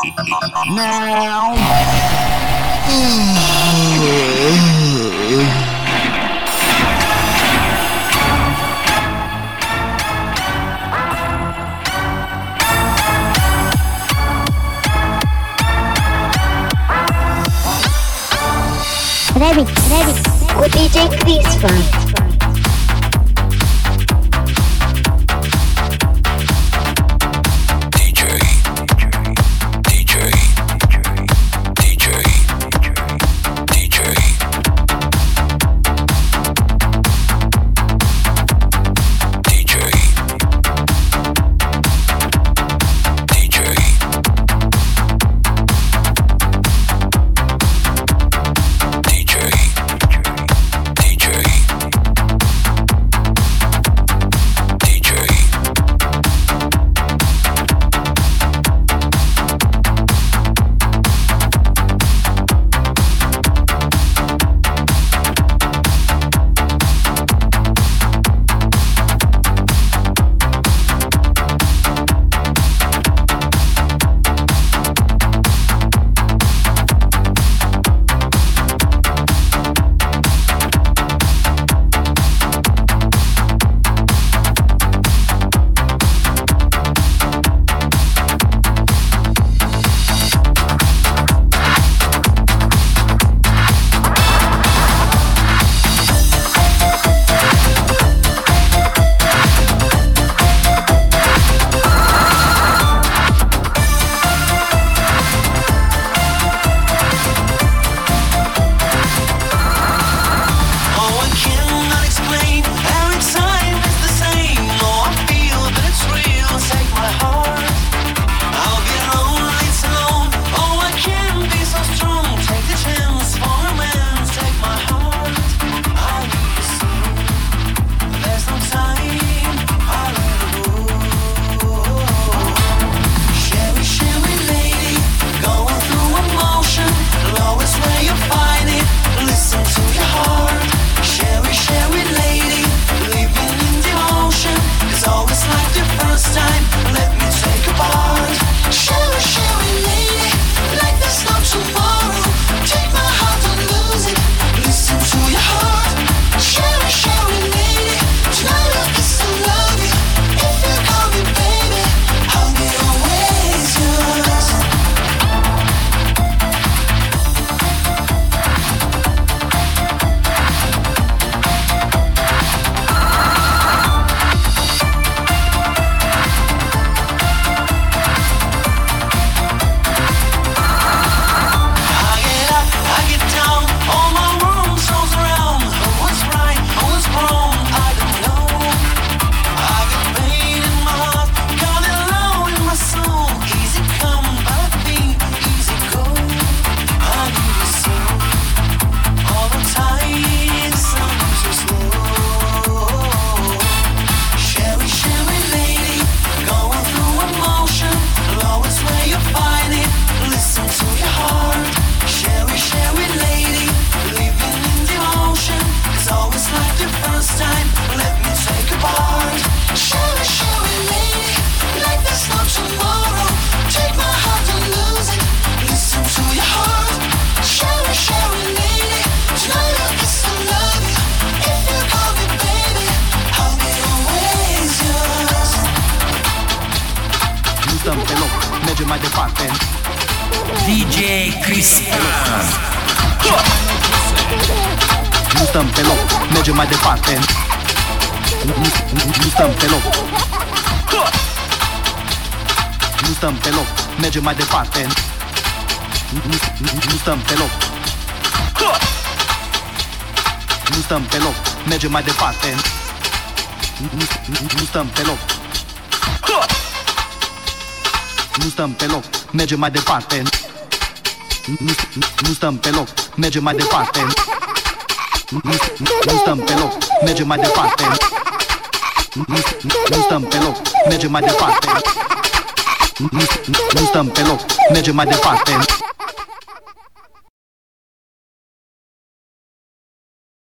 Now. Remix with DJ Christopher. Merge mai departe DJ Cristian. Nu stăm pe loc, mergem mai departe. Nu stăm pe loc. Nu stăm pe loc, mergem mai departe. Nu stăm pe loc. Nu stăm pe loc, mergem mai departe. Nu stăm pe loc. Nu stăm pe loc, mergem mai departe. Nu stăm pe loc, mergem mai departe. Nu stăm pe loc, mergem mai departe. Nu stăm pe loc, mergem mai departe. Nu stăm pe loc, mergem mai departe.